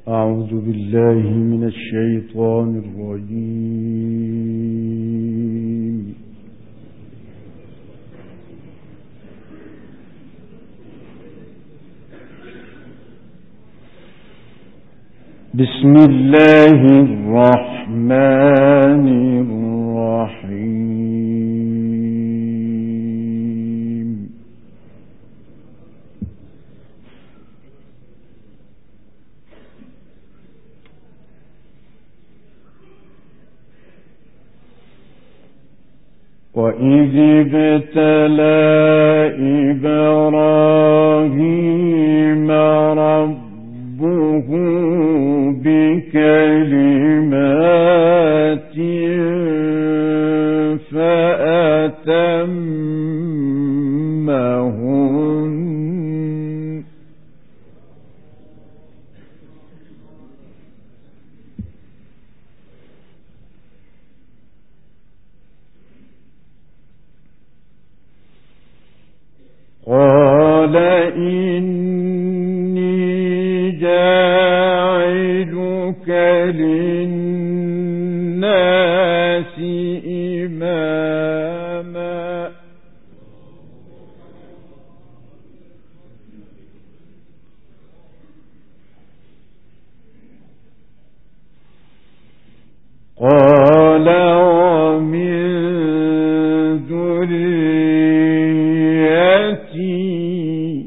أعوذ بالله من الشيطان الرجيم. بسم الله الرحمن الرحيم. وإذ ابتلى إبراهيم ربه بكلمات فأتمهن قال إني جاعلك للناس إماما قال ومن ذريتي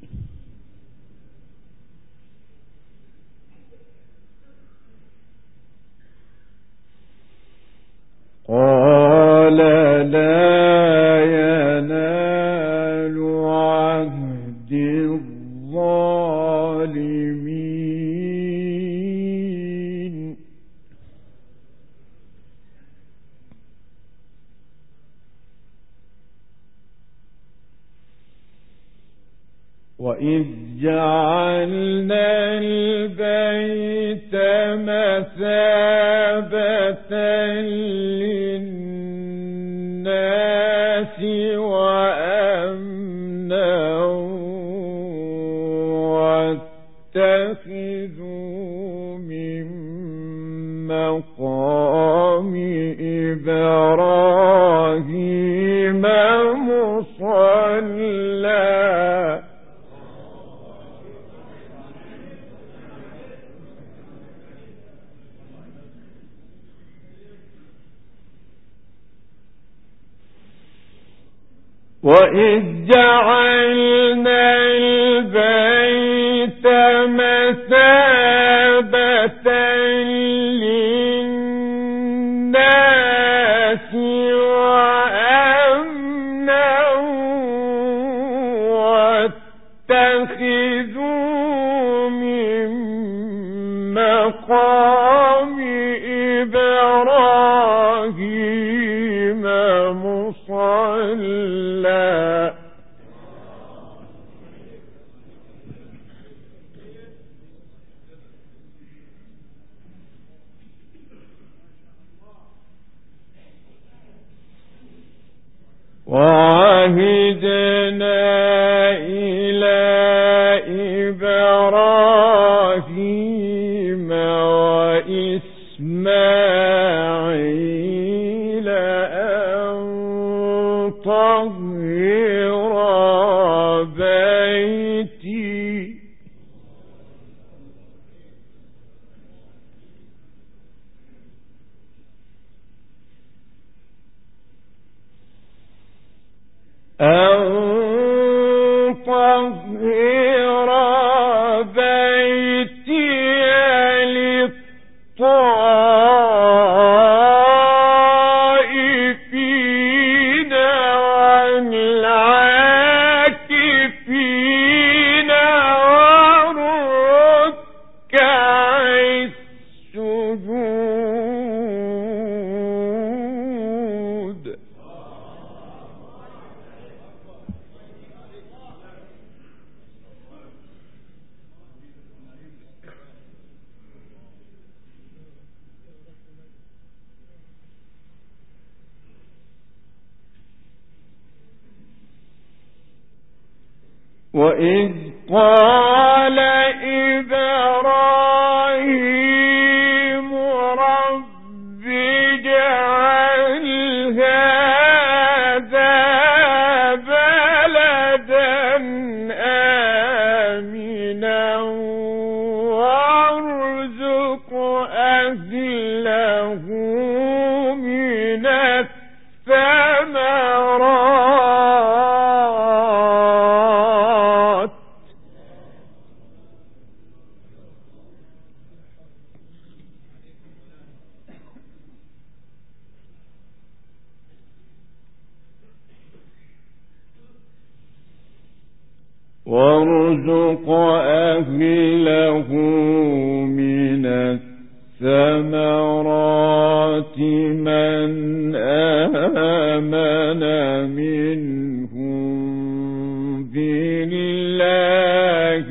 قال لا ينال عهد الظالمين وإذ جعلنا البيت مثابة للناس وأمنا واتخذوا من مقام إبراهيم مصلى وإذ جعلنا البيت مثابة للناس وأمنا واتخذوا من مقام إبراهيم مصلى وعهدنا إلى إبراهيم وإسماعيل أن طهر بيتي للطائفين والعاكفين والركع السجود وإذ قال إبراهيم وارزق أهله من الثمرات من آمن منهم بالله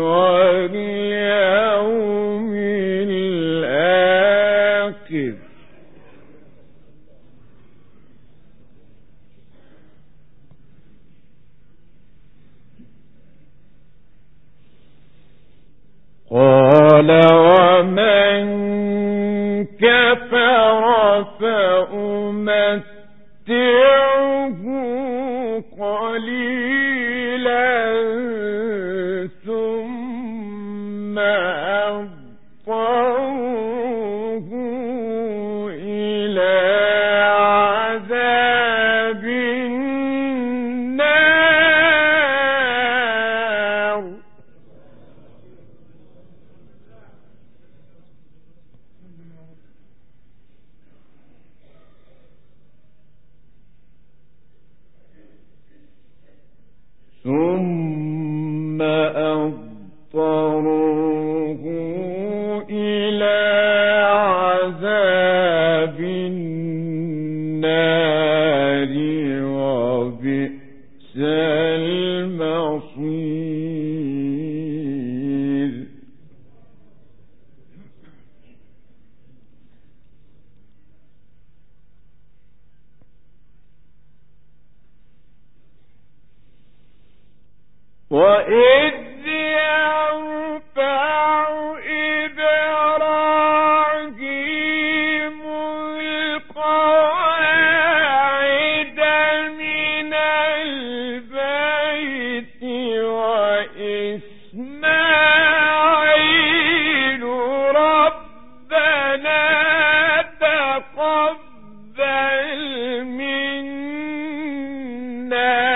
واليوم الآخر قال ومن كفر فأمتعه قليلا ثم أضطره إلى عذاب النار ثم أضطروه إلى عذاب النار وبئس المصير وإذ يرفع إبراهيم القواعد من البيت وإسماعيل ربنا تقبل منا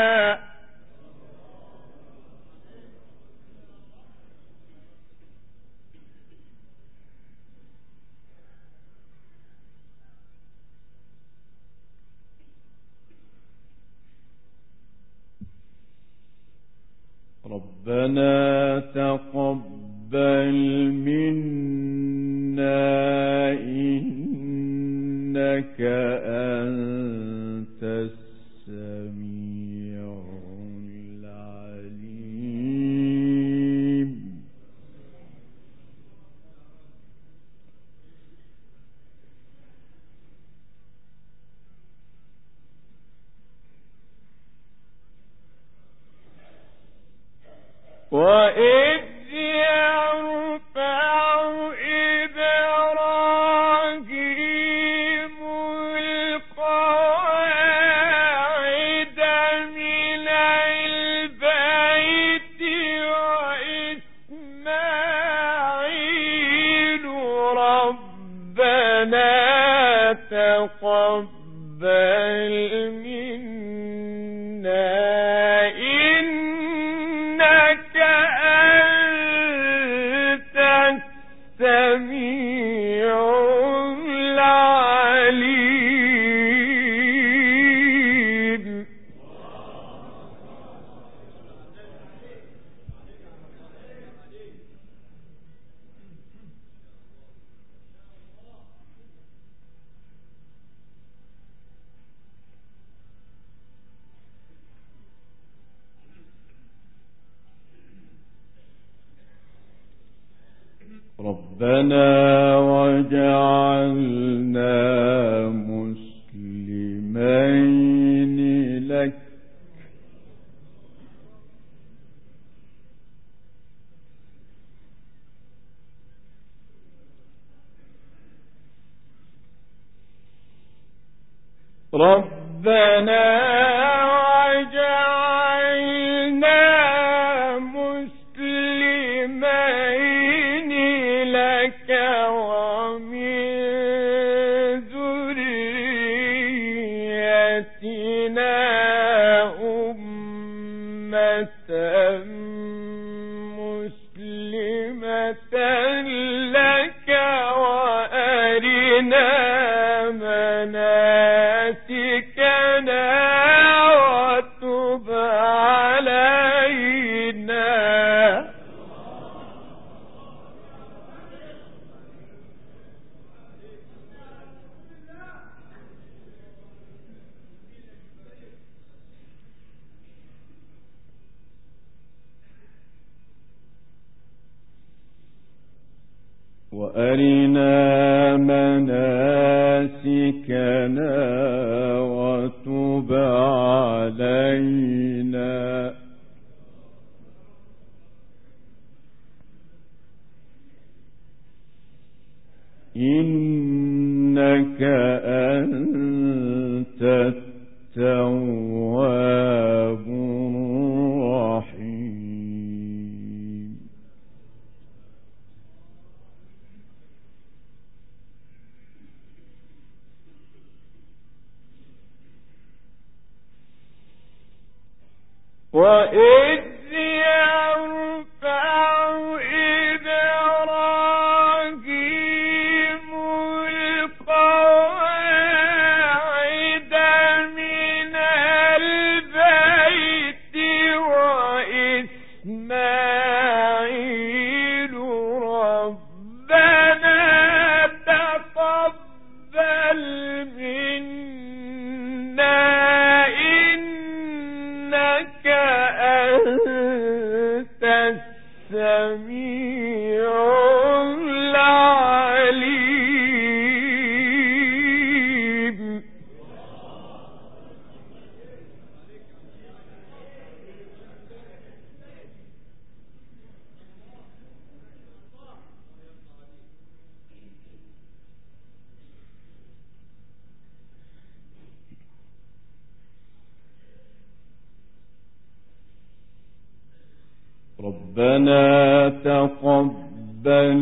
ربنا تقبل منا إنك أنت السميع العليم وإذ يرفع إبراهيم القواعد من البيت وإسماعيل ربنا تقبل منا إنك أنت السميع العليم ربنا وجعلنا مسلمين لك ربنا وجعلنا مسلمين وأرنا مناسكنا وتب علينا إنك أنت التواب الرحيم. وإذ يرفع إبراهيم القواعد من البيت وإسماعيل ربنا تقبل منا إنك أنت السميع العليم. ربنا تقبل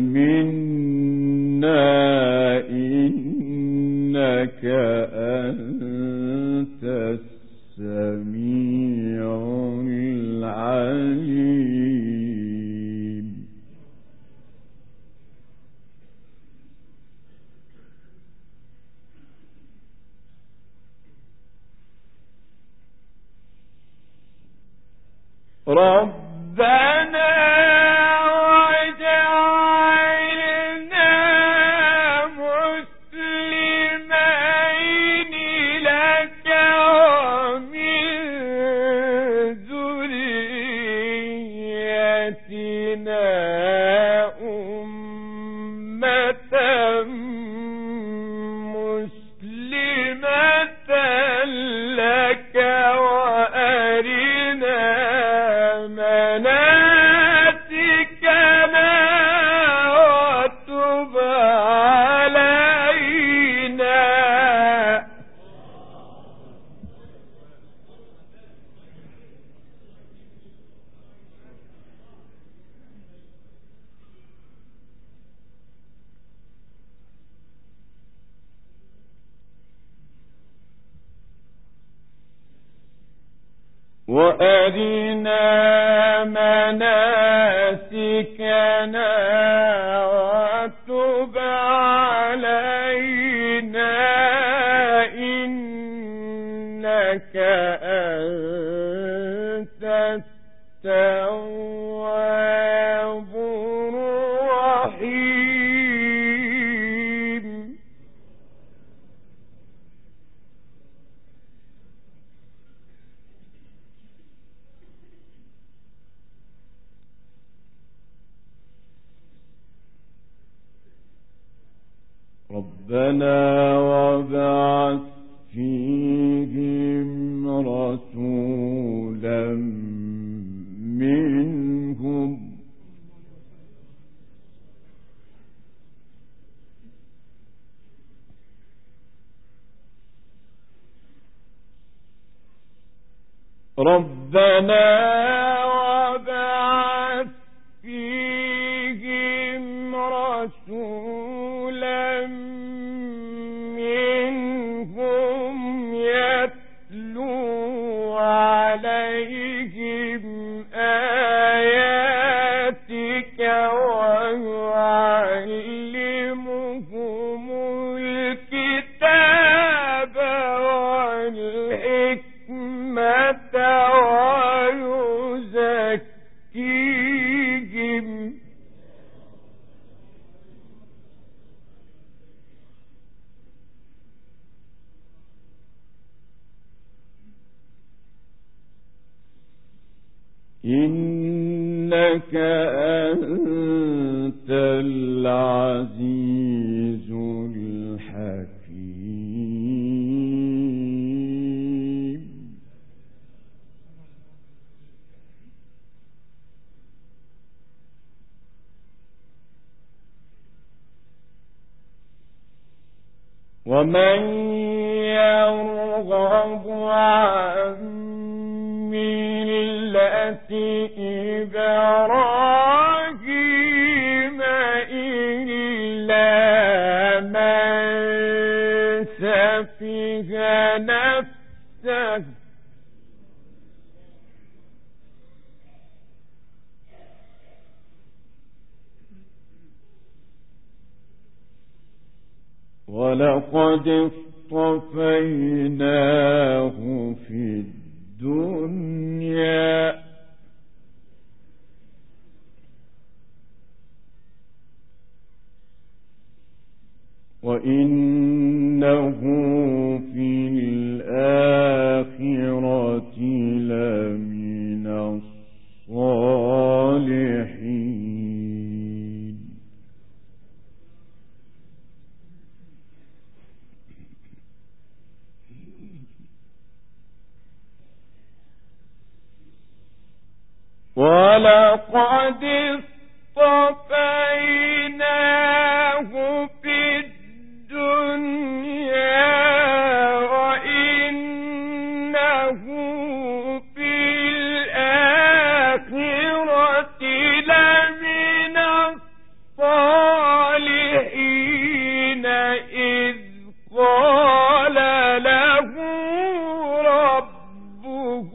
منا إنك أنت السميع العليم. ربنا وجعلنا مسلمين لك ومن ذريتنا أمة مسلمة لك وأرنا مناسكنا وتب علينا. وأرنا مناسكنا وتب علينا إنك أنت التواب الرحيم. ربنا وابعث فيهم رسولا منهم ربنا وابعث فيهم رسولا ويعلمهم الكتاب والحكمة ويزكيهم إنك أنت العزيز الحكيم ومن يرغب عن ملة إبراهيم إلا من سفه نفسه ولقد اصطفيناه في الدنيا وإنه في الآخرة لمن الصالحين ولقد اصطفيناه في الدنيا وإنه في الآخرة لمن الصالحين إذ قال له ربه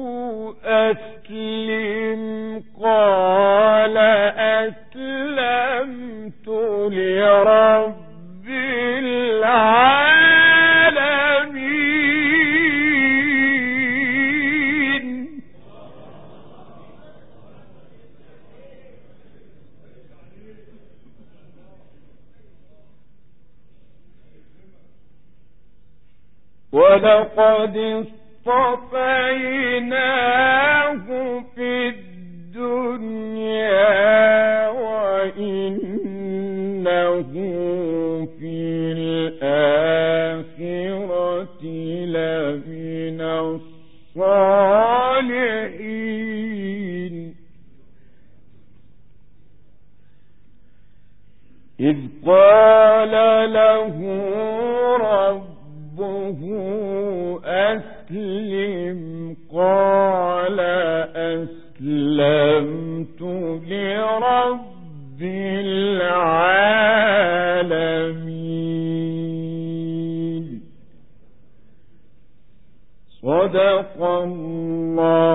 أسلم قال أسلمت لرب العالمين ولقد اصطفيناه في الدنيا وإنه في الآخرة لمن الصالحين إذ قال له ربه أسلم قال أسلمت لرب العالمين صدق الله